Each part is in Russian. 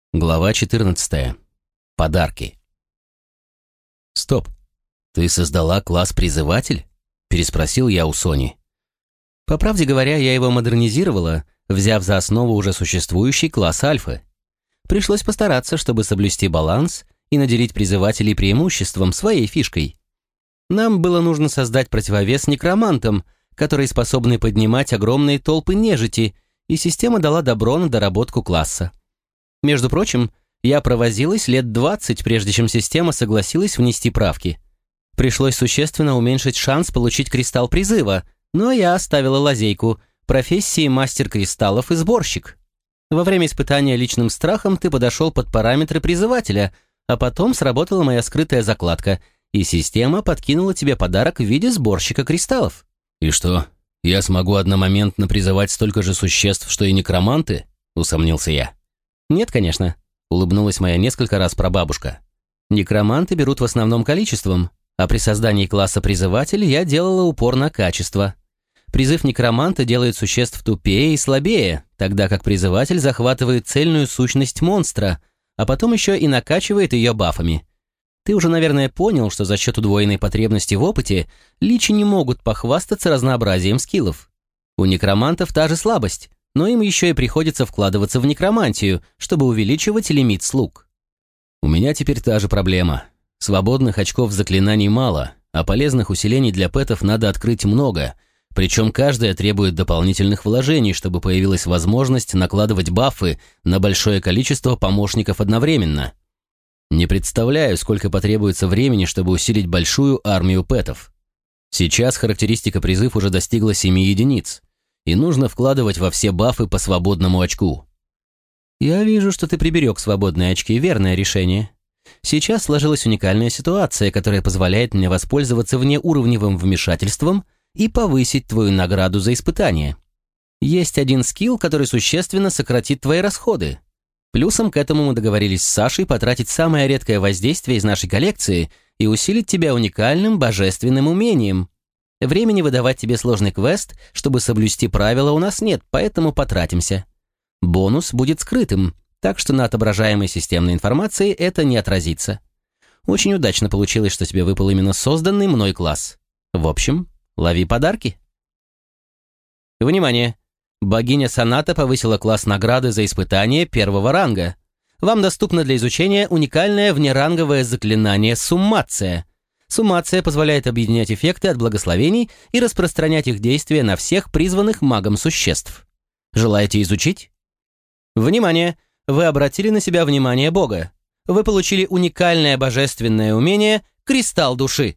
Глава 14. Подарки. «Стоп, ты создала класс «Призыватель»?» – переспросил я у Сони. По правде говоря, я его модернизировала, взяв за основу уже существующий класс Альфы. Пришлось постараться, чтобы соблюсти баланс и наделить призывателей преимуществом, своей фишкой. Нам было нужно создать противовес некромантам, которые способны поднимать огромные толпы нежити, и система дала добро на доработку класса. Между прочим, я провозилась лет 20, прежде чем система согласилась внести правки. Пришлось существенно уменьшить шанс получить кристалл призыва, но я оставила лазейку профессии мастер кристаллов и сборщик. Во время испытания личным страхом ты подошел под параметры призывателя, а потом сработала моя скрытая закладка, и система подкинула тебе подарок в виде сборщика кристаллов. «И что, я смогу одномоментно призывать столько же существ, что и некроманты?» — усомнился я. «Нет, конечно», — улыбнулась моя несколько раз прабабушка. «Некроманты берут в основном количеством, а при создании класса призыватель я делала упор на качество. Призыв некроманта делает существ тупее и слабее, тогда как призыватель захватывает цельную сущность монстра, а потом еще и накачивает ее бафами. Ты уже, наверное, понял, что за счет удвоенной потребности в опыте личи не могут похвастаться разнообразием скиллов. У некромантов та же слабость, но им еще и приходится вкладываться в некромантию, чтобы увеличивать лимит слуг. У меня теперь та же проблема. Свободных очков заклинаний мало, а полезных усилений для пэтов надо открыть много, причем каждая требует дополнительных вложений, чтобы появилась возможность накладывать бафы на большое количество помощников одновременно. Не представляю, сколько потребуется времени, чтобы усилить большую армию пэтов. Сейчас характеристика призыв уже достигла 7 единиц, и нужно вкладывать во все бафы по свободному очку. Я вижу, что ты приберег свободные очки, верное решение. Сейчас сложилась уникальная ситуация, которая позволяет мне воспользоваться внеуровневым вмешательством и повысить твою награду за испытание. Есть один скилл, который существенно сократит твои расходы. Плюсом к этому мы договорились с Сашей потратить самое редкое воздействие из нашей коллекции и усилить тебя уникальным божественным умением. Времени выдавать тебе сложный квест, чтобы соблюсти правила, у нас нет, поэтому потратимся. Бонус будет скрытым, так что на отображаемой системной информации это не отразится. Очень удачно получилось, что тебе выпал именно созданный мной класс. В общем, лови подарки. Внимание! Богиня Соната повысила класс награды за испытание 1-го ранга. Вам доступно для изучения уникальное внеранговое заклинание «Суммация». Суммация позволяет объединять эффекты от благословений и распространять их действия на всех призванных магом существ. Желаете изучить? Внимание! Вы обратили на себя внимание Бога. Вы получили уникальное божественное умение «Кристалл души».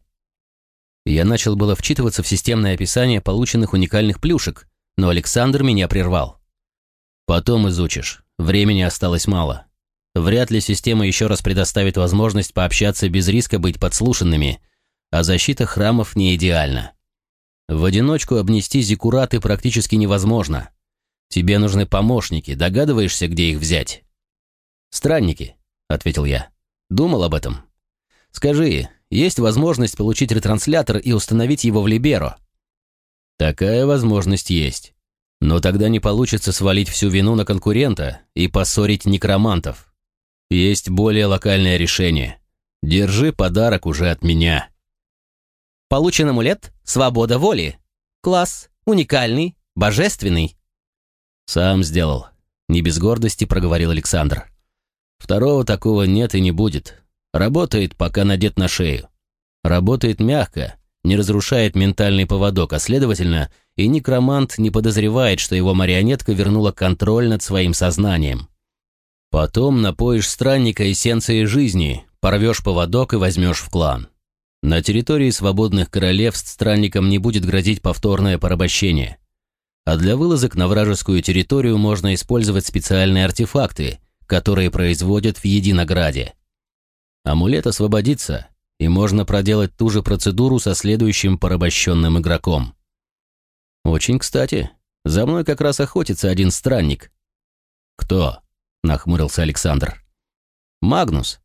Я начал было вчитываться в системное описание полученных уникальных плюшек, но Александр меня прервал. «Потом изучишь. Времени осталось мало. Вряд ли система еще раз предоставит возможность пообщаться без риска быть подслушанными, а защита храмов не идеальна. В одиночку обнести зиккураты практически невозможно. Тебе нужны помощники, догадываешься, где их взять?» «Странники», — ответил я. «Думал об этом. Скажи, есть возможность получить ретранслятор и установить его в Либеро?» «Такая возможность есть. Но тогда не получится свалить всю вину на конкурента и поссорить некромантов. Есть более локальное решение. Держи подарок уже от меня». Получен амулет «Свобода воли». Класс уникальный, божественный. «Сам сделал», — не без гордости проговорил Александр. «Второго такого нет и не будет. Работает, пока надет на шею. Работает мягко, не разрушает ментальный поводок, а следовательно, и некромант не подозревает, что его марионетка вернула контроль над своим сознанием. Потом напоишь странника эссенцией жизни, порвешь поводок и возьмешь в клан. На территории свободных королевств странникам не будет грозить повторное порабощение. А для вылазок на вражескую территорию можно использовать специальные артефакты, которые производят в Единограде. Амулет освободится, и можно проделать ту же процедуру со следующим порабощенным игроком. Очень кстати, за мной как раз охотится один странник. «Кто?» — нахмурился Александр. «Магнус.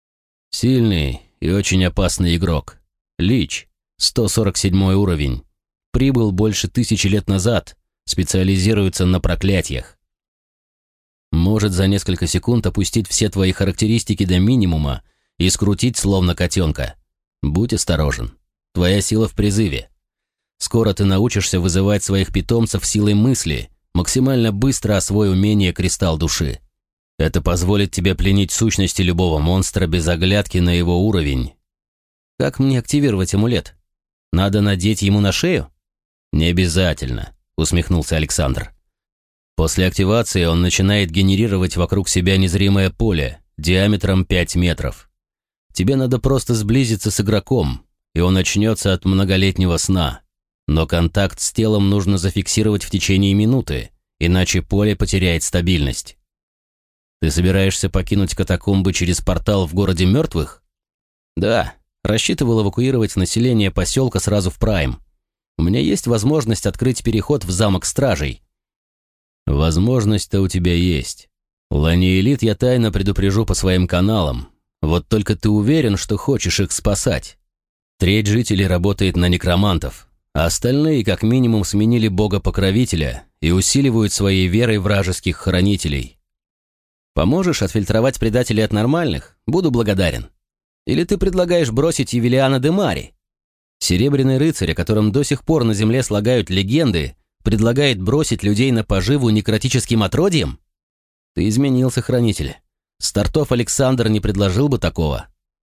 Сильный и очень опасный игрок. Лич, 147 уровень. Прибыл больше 1000 лет назад, специализируется на проклятиях. Может за несколько секунд опустить все твои характеристики до минимума и скрутить словно котенка. Будь осторожен. Твоя сила в призыве. Скоро ты научишься вызывать своих питомцев силой мысли, максимально быстро освой умение кристалл души. Это позволит тебе пленить сущности любого монстра без оглядки на его уровень. Как мне активировать амулет? Надо надеть ему на шею? Не обязательно, усмехнулся Александр. После активации он начинает генерировать вокруг себя незримое поле диаметром 5 метров. Тебе надо просто сблизиться с игроком, и он очнется от многолетнего сна. Но контакт с телом нужно зафиксировать в течение минуты, иначе поле потеряет стабильность. Ты собираешься покинуть катакомбы через портал в городе мертвых? Да, рассчитывал эвакуировать население поселка сразу в Прайм. У меня есть возможность открыть переход в замок стражей. Возможность-то у тебя есть. Ланиэлит я тайно предупрежу по своим каналам. Вот только ты уверен, что хочешь их спасать? Треть жителей работает на некромантов, а остальные как минимум сменили бога-покровителя и усиливают своей верой вражеских хранителей. Поможешь отфильтровать предателей от нормальных? Буду благодарен. Или ты предлагаешь бросить Евелиана де Мари? Серебряный рыцарь, о котором до сих пор на земле слагают легенды, предлагает бросить людей на поживу некротическим отродьям? Ты изменился, хранитель. Стартов Александр не предложил бы такого.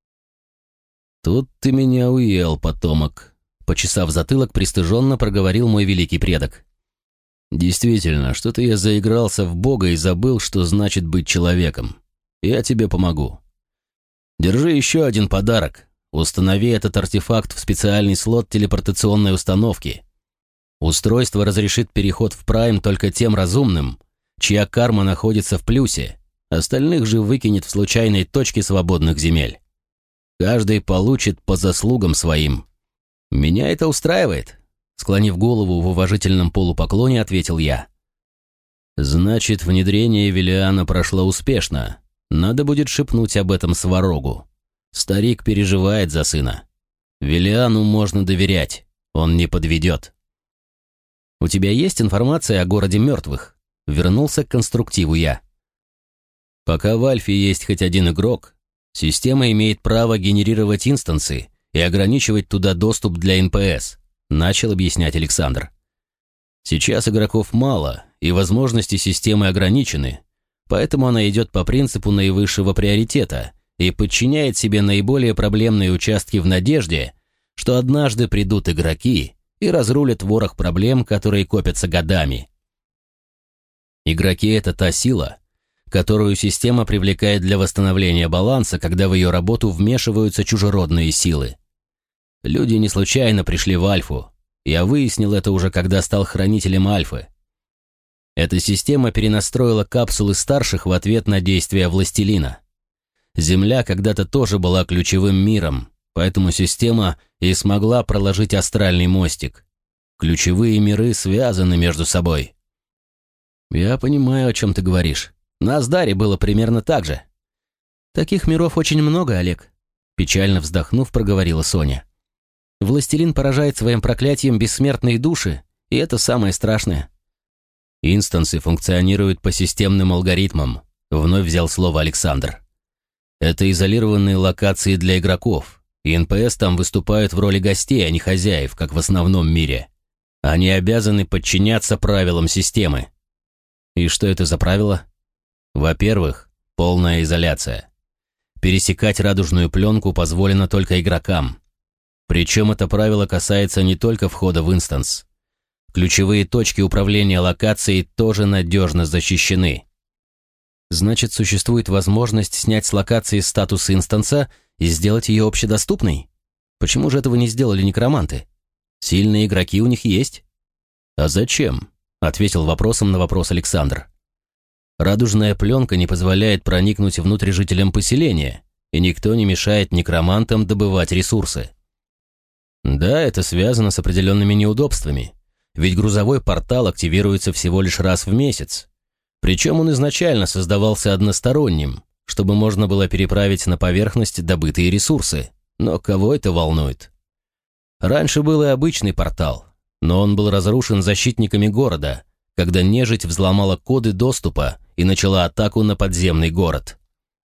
Тут ты меня уел, потомок. Почесав затылок, пристыженно проговорил мой великий предок. Действительно, что-то я заигрался в Бога и забыл, что значит быть человеком. Я тебе помогу. Держи еще один подарок. Установи этот артефакт в специальный слот телепортационной установки. Устройство разрешит переход в Прайм только тем разумным, чья карма находится в плюсе, остальных же выкинет в случайной точке свободных земель. Каждый получит по заслугам своим. Меня это устраивает, склонив голову в уважительном полупоклоне, ответил я. Значит, внедрение Евелиана прошло успешно. Надо будет шепнуть об этом Сварогу. Старик переживает за сына. Велиану можно доверять, он не подведет. У тебя есть информация о городе мертвых? Вернулся к конструктиву я. Пока в Альфе есть хоть один игрок, система имеет право генерировать инстансы и ограничивать туда доступ для НПС, начал объяснять Александр. Сейчас игроков мало, и возможности системы ограничены, поэтому она идет по принципу наивысшего приоритета и подчиняет себе наиболее проблемные участки в надежде, что однажды придут игроки и разрулят ворох проблем, которые копятся годами. Игроки — это та сила, которую система привлекает для восстановления баланса, когда в ее работу вмешиваются чужеродные силы. Люди не случайно пришли в Альфу. Я выяснил это уже, когда стал хранителем Альфы. Эта система перенастроила капсулы старших в ответ на действия Властелина. Земля когда-то тоже была ключевым миром, поэтому система и смогла проложить астральный мостик. Ключевые миры связаны между собой. Я понимаю, о чем ты говоришь. На Аздаре было примерно так же. Таких миров очень много, Олег. Печально вздохнув, проговорила Соня. Властелин поражает своим проклятием бессмертные души, и это самое страшное. Инстансы функционируют по системным алгоритмам, вновь взял слово Александр. Это изолированные локации для игроков, и НПС там выступают в роли гостей, а не хозяев, как в основном мире. Они обязаны подчиняться правилам системы. И что это за правила? Во-первых, полная изоляция. Пересекать радужную пленку позволено только игрокам. Причем это правило касается не только входа в инстанс. Ключевые точки управления локацией тоже надежно защищены. Значит, существует возможность снять с локации статус инстанса и сделать ее общедоступной? Почему же этого не сделали некроманты? Сильные игроки у них есть. А зачем? Ответил вопросом на вопрос Александр. Радужная пленка не позволяет проникнуть внутрь жителям поселения, и никто не мешает некромантам добывать ресурсы. Да, это связано с определенными неудобствами, ведь грузовой портал активируется всего лишь раз в месяц. Причем он изначально создавался односторонним, чтобы можно было переправить на поверхность добытые ресурсы. Но кого это волнует? Раньше был и обычный портал, но он был разрушен защитниками города, когда нежить взломала коды доступа и начала атаку на подземный город.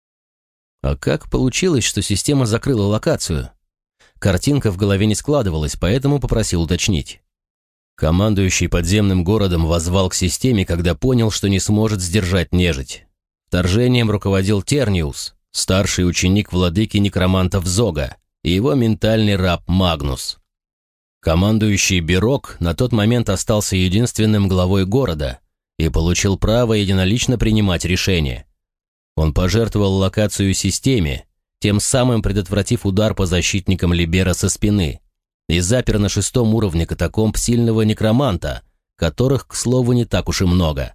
А как получилось, что система закрыла локацию? Картинка в голове не складывалась, поэтому попросил уточнить. Командующий подземным городом воззвал к системе, когда понял, что не сможет сдержать нежить. Вторжением руководил Терниус, старший ученик владыки некромантов Зога, и его ментальный раб Магнус. Командующий Бирок на тот момент остался единственным главой города и получил право единолично принимать решения. Он пожертвовал локацию системе, тем самым предотвратив удар по защитникам Либера со спины, и запер на 6-м уровне катакомб сильного некроманта, которых, к слову, не так уж и много.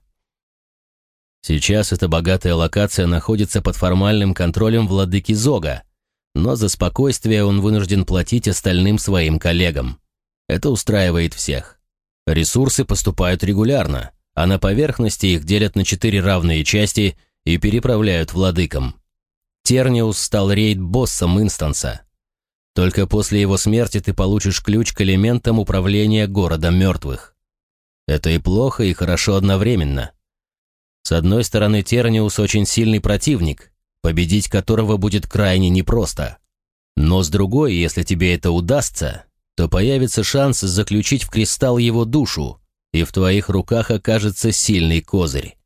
Сейчас эта богатая локация находится под формальным контролем владыки Зога, но за спокойствие он вынужден платить остальным своим коллегам. Это устраивает всех. Ресурсы поступают регулярно, а на поверхности их делят на 4 равные части и переправляют владыкам. Терниус стал рейд-боссом инстанса. Только после его смерти ты получишь ключ к элементам управления городом мертвых. Это и плохо, и хорошо одновременно. С одной стороны, Терниус очень сильный противник, победить которого будет крайне непросто. Но с другой, если тебе это удастся, то появится шанс заключить в кристалл его душу, и в твоих руках окажется сильный козырь.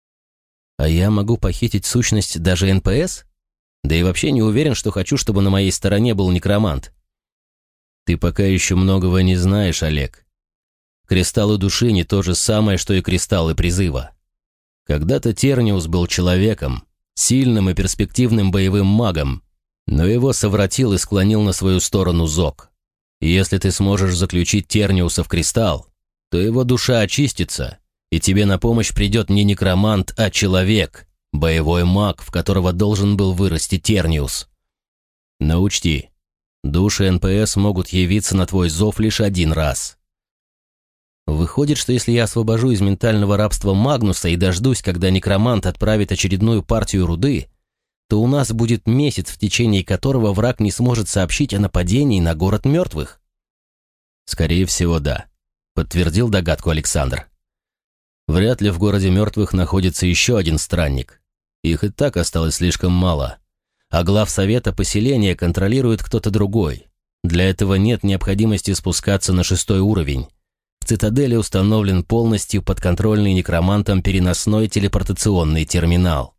А я могу похитить сущность даже НПС? Да и вообще не уверен, что хочу, чтобы на моей стороне был некромант. Ты пока еще многого не знаешь, Олег. Кристаллы души не то же самое, что и кристаллы призыва. Когда-то Терниус был человеком, сильным и перспективным боевым магом, но его совратил и склонил на свою сторону Зог. И если ты сможешь заключить Терниуса в кристалл, то его душа очистится, и тебе на помощь придет не некромант, а человек, боевой маг, в которого должен был вырасти Терниус. Но учти, души НПС могут явиться на твой зов лишь один раз. Выходит, что если я освобожу из ментального рабства Магнуса и дождусь, когда некромант отправит очередную партию руды, то у нас будет месяц, в течение которого враг не сможет сообщить о нападении на город мертвых. Скорее всего, да, подтвердил догадку Александр. Вряд ли в городе мертвых находится еще один странник. Их и так осталось слишком мало. А главсовета поселения контролирует кто-то другой. Для этого нет необходимости спускаться на 6-й уровень. В цитадели установлен полностью подконтрольный некромантом переносной телепортационный терминал.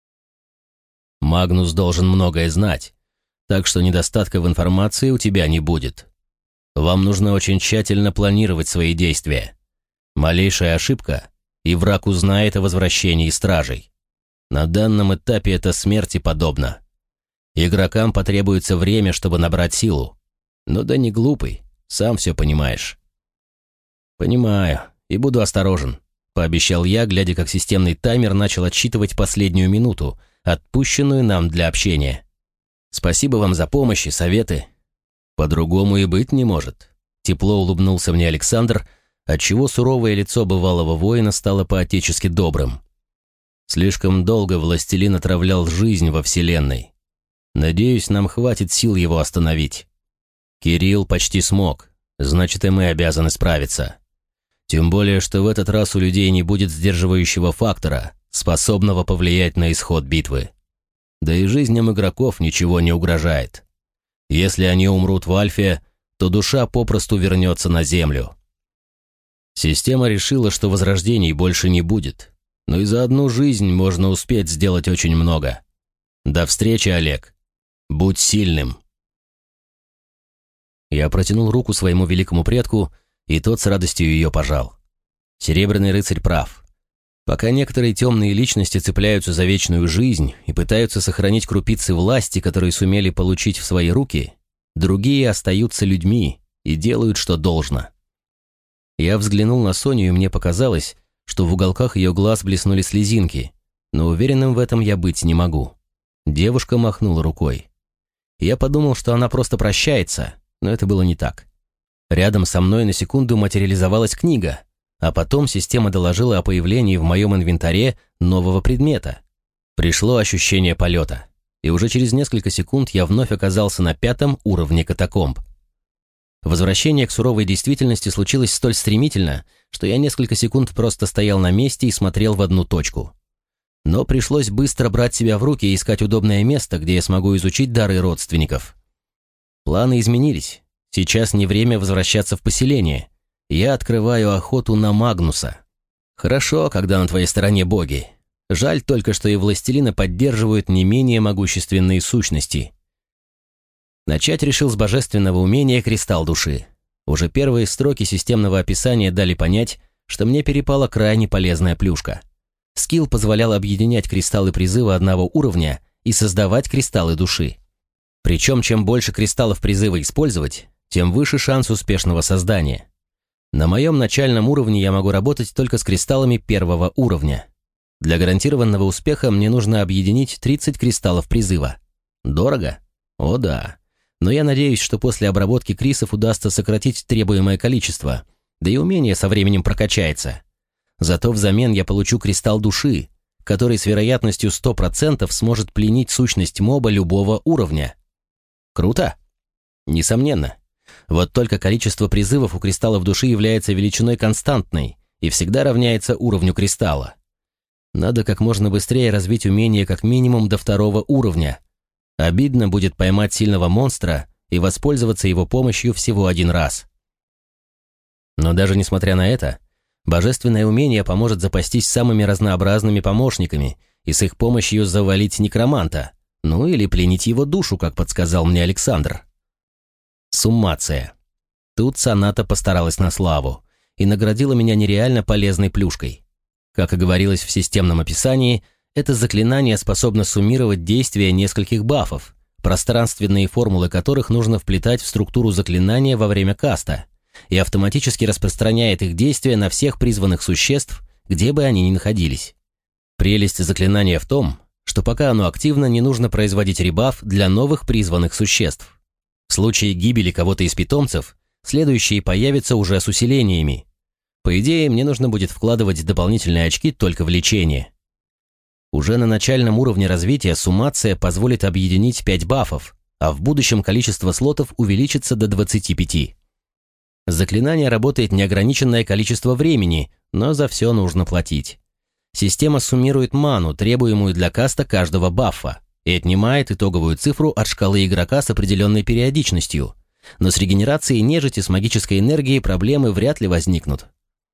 Магнус должен многое знать, так что недостатка в информации у тебя не будет. Вам нужно очень тщательно планировать свои действия. Малейшая ошибка, и враг узнает о возвращении стражей. На данном этапе это смерти подобно. Игрокам потребуется время, чтобы набрать силу. Но да не глупый, сам все понимаешь. Понимаю, и буду осторожен, пообещал я, глядя, как системный таймер начал отсчитывать последнюю минуту, отпущенную нам для общения. Спасибо вам за помощь и советы. По-другому и быть не может. Тепло улыбнулся мне Александр, отчего суровое лицо бывалого воина стало по-отечески добрым. Слишком долго властелин отравлял жизнь во Вселенной. Надеюсь, нам хватит сил его остановить. Кирилл почти смог, значит, и мы обязаны справиться. Тем более, что в этот раз у людей не будет сдерживающего фактора, способного повлиять на исход битвы. Да и жизням игроков ничего не угрожает. Если они умрут в Альфе, то душа попросту вернется на Землю. Система решила, что возрождений больше не будет, но и за одну жизнь можно успеть сделать очень много. До встречи, Олег. Будь сильным. Я протянул руку своему великому предку, и тот с радостью ее пожал. Серебряный рыцарь прав. Пока некоторые темные личности цепляются за вечную жизнь и пытаются сохранить крупицы власти, которые сумели получить в свои руки, другие остаются людьми и делают, что должно. Я взглянул на Соню, и мне показалось, что в уголках ее глаз блеснули слезинки, но уверенным в этом я быть не могу. Девушка махнула рукой. Я подумал, что она просто прощается, но это было не так. Рядом со мной на секунду материализовалась книга, а потом система доложила о появлении в моем инвентаре нового предмета. Пришло ощущение полета, и уже через несколько секунд я вновь оказался на 5-м уровне катакомб. Возвращение к суровой действительности случилось столь стремительно, что я несколько секунд просто стоял на месте и смотрел в одну точку. Но пришлось быстро брать себя в руки и искать удобное место, где я смогу изучить дары родственников. Планы изменились. Сейчас не время возвращаться в поселение. Я открываю охоту на Магнуса. Хорошо, когда на твоей стороне боги. Жаль только, что и властелина поддерживают не менее могущественные сущности. Начать решил с божественного умения «Кристалл души». Уже первые строки системного описания дали понять, что мне перепала крайне полезная плюшка. Скилл позволял объединять кристаллы призыва одного уровня и создавать кристаллы души. Причем, чем больше кристаллов призыва использовать, тем выше шанс успешного создания. На моем начальном уровне я могу работать только с кристаллами первого уровня. Для гарантированного успеха мне нужно объединить 30 кристаллов призыва. Дорого? О да. Но я надеюсь, что после обработки крисов удастся сократить требуемое количество, да и умение со временем прокачается. Зато взамен я получу кристалл души, который с вероятностью 100% сможет пленить сущность моба любого уровня. Круто? Несомненно. Вот только количество призывов у кристаллов души является величиной константной и всегда равняется уровню кристалла. Надо как можно быстрее развить умение как минимум до 2 уровня. Обидно будет поймать сильного монстра и воспользоваться его помощью всего один раз. Но даже несмотря на это, божественное умение поможет запастись самыми разнообразными помощниками и с их помощью завалить некроманта, ну или пленить его душу, как подсказал мне Александр. Суммация. Тут Соната постаралась на славу и наградила меня нереально полезной плюшкой. Как и говорилось в системном описании, это заклинание способно суммировать действия нескольких бафов, пространственные формулы которых нужно вплетать в структуру заклинания во время каста, и автоматически распространяет их действия на всех призванных существ, где бы они ни находились. Прелесть заклинания в том, что пока оно активно, не нужно производить ребаф для новых призванных существ. В случае гибели кого-то из питомцев, следующие появятся уже с усилениями. По идее, мне нужно будет вкладывать дополнительные очки только в лечение. Уже на начальном уровне развития суммация позволит объединить 5 бафов, а в будущем количество слотов увеличится до 25. Заклинание работает неограниченное количество времени, но за все нужно платить. Система суммирует ману, требуемую для каста каждого баффа, и отнимает итоговую цифру от шкалы игрока с определенной периодичностью, но с регенерацией нежити с магической энергией проблемы вряд ли возникнут.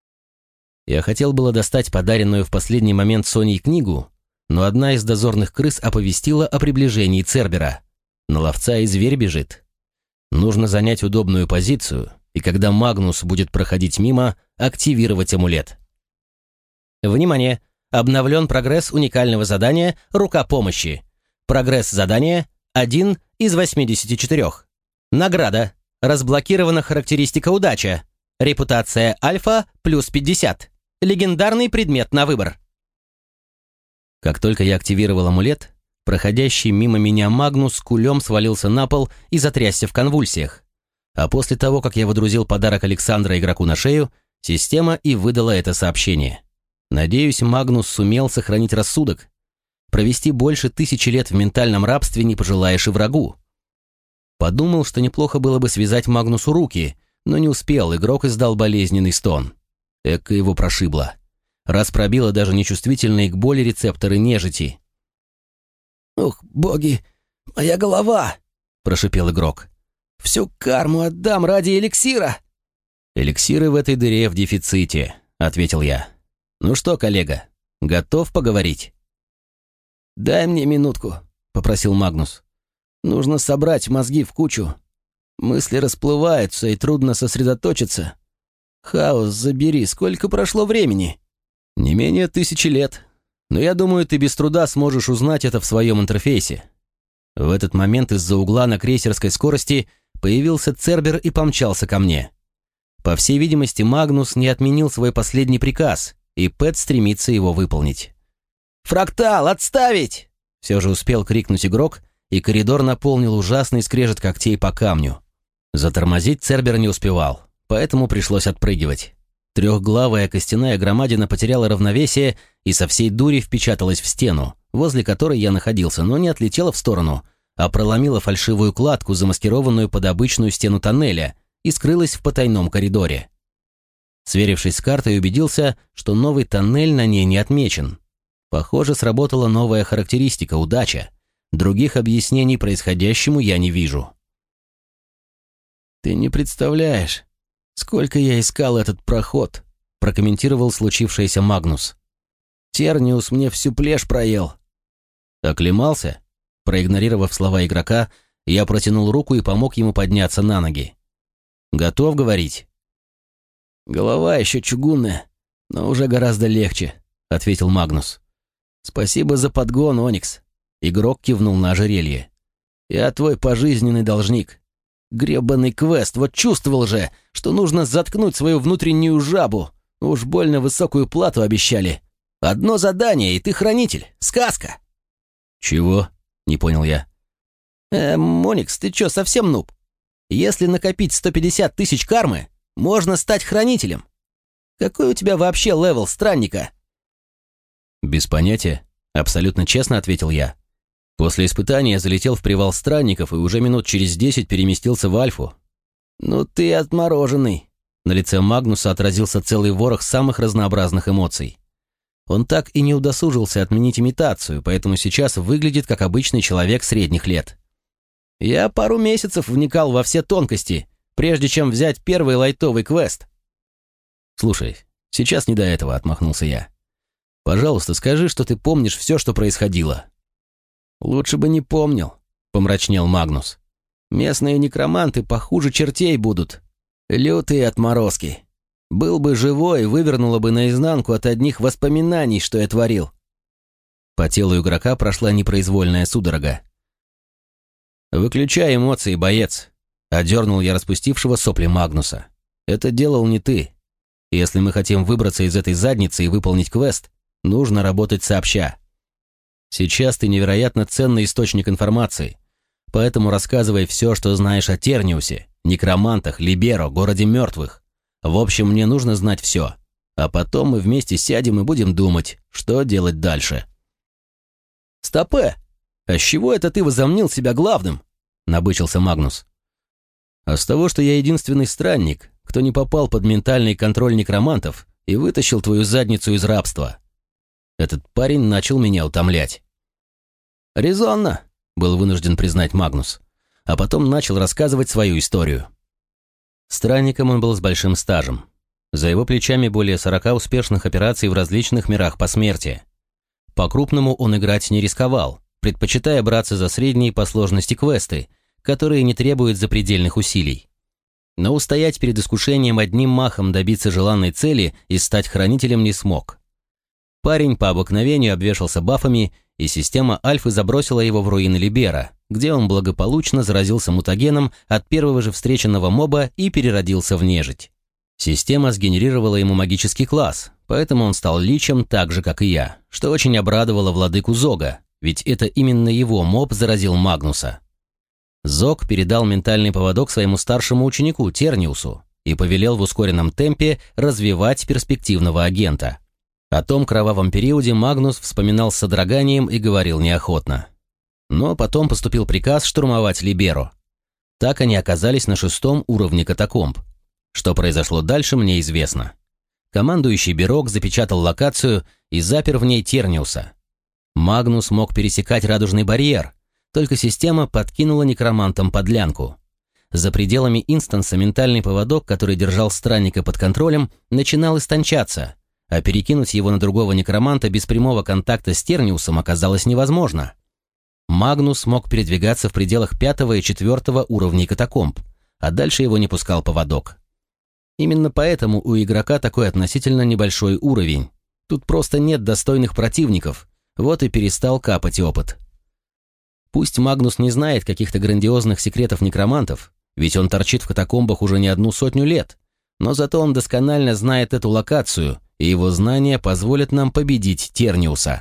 Я хотел было достать подаренную в последний момент Соней книгу, но одна из дозорных крыс оповестила о приближении Цербера. На ловца и зверь бежит. Нужно занять удобную позицию, и когда Магнус будет проходить мимо, активировать амулет. Внимание! Обновлен прогресс уникального задания «Рука помощи». Прогресс задания 1 из 84. Награда. Разблокирована характеристика удача. Репутация альфа плюс 50. Легендарный предмет на выбор. Как только я активировал амулет, проходящий мимо меня Магнус кулем свалился на пол и затрясся в конвульсиях. А после того, как я водрузил подарок Александра игроку на шею, система и выдала это сообщение. Надеюсь, Магнус сумел сохранить рассудок. Провести больше 1000 лет в ментальном рабстве не пожелаешь и врагу. Подумал, что неплохо было бы связать Магнусу руки, но не успел, игрок издал болезненный стон. Эка его прошибло. Раз пробило даже нечувствительные к боли рецепторы нежити. «Ух, боги, моя голова!» – прошипел игрок. «Всю карму отдам ради эликсира!» «Эликсиры в этой дыре в дефиците», – ответил я. «Ну что, коллега, готов поговорить?» «Дай мне минутку», — попросил Магнус. «Нужно собрать мозги в кучу. Мысли расплываются, и трудно сосредоточиться. Хаос, забери, сколько прошло времени?» «Не менее 1000 лет. Но я думаю, ты без труда сможешь узнать это в своем интерфейсе». В этот момент из-за угла на крейсерской скорости появился Цербер и помчался ко мне. По всей видимости, Магнус не отменил свой последний приказ, и Пэт стремится его выполнить. «Фрактал, отставить!» Все же успел крикнуть игрок, и коридор наполнил ужасный скрежет когтей по камню. Затормозить Цербер не успевал, поэтому пришлось отпрыгивать. Трехглавая костяная громадина потеряла равновесие и со всей дури впечаталась в стену, возле которой я находился, но не отлетела в сторону, а проломила фальшивую кладку, замаскированную под обычную стену тоннеля, и скрылась в потайном коридоре. Сверившись с картой, убедился, что новый тоннель на ней не отмечен. Похоже, сработала новая характеристика «Удача». Других объяснений происходящему я не вижу. «Ты не представляешь, сколько я искал этот проход», — прокомментировал случившееся Магнус. «Терниус мне всю плешь проел». «Оклемался?» Проигнорировав слова игрока, я протянул руку и помог ему подняться на ноги. «Готов говорить?» «Голова еще чугунная, но уже гораздо легче», — ответил Магнус. «Спасибо за подгон, Оникс». Игрок кивнул на ожерелье. «Я твой пожизненный должник. Гребаный квест, вот чувствовал же, что нужно заткнуть свою внутреннюю жабу. Уж больно высокую плату обещали. Одно задание, и ты хранитель. Сказка!» «Чего?» — не понял я. Оникс, ты чё, совсем нуб? Если накопить 150 тысяч кармы, можно стать хранителем. Какой у тебя вообще левел странника?» «Без понятия», — абсолютно честно ответил я. После испытания залетел в привал странников и уже минут через 10 переместился в Альфу. «Ну ты отмороженный». На лице Магнуса отразился целый ворох самых разнообразных эмоций. Он так и не удосужился отменить имитацию, поэтому сейчас выглядит как обычный человек средних лет. «Я пару месяцев вникал во все тонкости, прежде чем взять первый лайтовый квест». «Слушай, сейчас не до этого», — отмахнулся я. «Пожалуйста, скажи, что ты помнишь все, что происходило». «Лучше бы не помнил», — помрачнел Магнус. «Местные некроманты похуже чертей будут. Лютые отморозки. Был бы живой, вывернуло бы наизнанку от одних воспоминаний, что я творил». По телу игрока прошла непроизвольная судорога. «Выключай эмоции, боец», — одернул я распустившего сопли Магнуса. «Это делал не ты. Если мы хотим выбраться из этой задницы и выполнить квест, нужно работать сообща. Сейчас ты невероятно ценный источник информации, поэтому рассказывай все, что знаешь о Терниусе, некромантах, Либеро, городе мертвых. В общем, мне нужно знать все, а потом мы вместе сядем и будем думать, что делать дальше». «Стопэ! А с чего это ты возомнил себя главным?» — набычился Магнус. «А с того, что я единственный странник, кто не попал под ментальный контроль некромантов и вытащил твою задницу из рабства. Этот парень начал меня утомлять». «Резонно», — был вынужден признать Магнус, а потом начал рассказывать свою историю. Странником он был с большим стажем. За его плечами более 40 успешных операций в различных мирах посмертия. По-крупному он играть не рисковал, предпочитая браться за средние по сложности квесты, которые не требуют запредельных усилий. Но устоять перед искушением одним махом добиться желанной цели и стать хранителем не смог. Парень по обыкновению обвешался бафами, и система Альфы забросила его в руины Либера, где он благополучно заразился мутагеном от первого же встреченного моба и переродился в нежить. Система сгенерировала ему магический класс, поэтому он стал личем так же, как и я, что очень обрадовало владыку Зога, ведь это именно его моб заразил Магнуса. Зог передал ментальный поводок своему старшему ученику Терниусу и повелел в ускоренном темпе развивать перспективного агента. О том кровавом периоде Магнус вспоминал с содроганием и говорил неохотно. Но потом поступил приказ штурмовать Либеро. Так они оказались на 6-м уровне катакомб. Что произошло дальше, мне известно. Командующий Берок запечатал локацию и запер в ней Терниуса. Магнус мог пересекать радужный барьер, только система подкинула некромантам подлянку. За пределами инстанса ментальный поводок, который держал странника под контролем, начинал истончаться, а перекинуть его на другого некроманта без прямого контакта с Терниусом оказалось невозможно. Магнус мог передвигаться в пределах 5-го и 4-го уровней катакомб, а дальше его не пускал поводок. Именно поэтому у игрока такой относительно небольшой уровень. Тут просто нет достойных противников, вот и перестал капать опыт. Пусть Магнус не знает каких-то грандиозных секретов некромантов, ведь он торчит в катакомбах уже не 100 лет, но зато он досконально знает эту локацию, и его знания позволят нам победить Терниуса.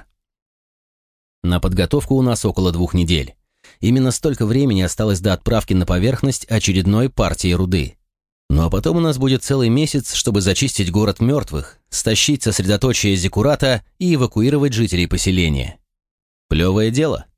На подготовку у нас около 2 недель. Именно столько времени осталось до отправки на поверхность очередной партии руды. Ну а потом у нас будет целый месяц, чтобы зачистить город мертвых, стащить сосредоточие Зиккурата и эвакуировать жителей поселения. Плевое дело.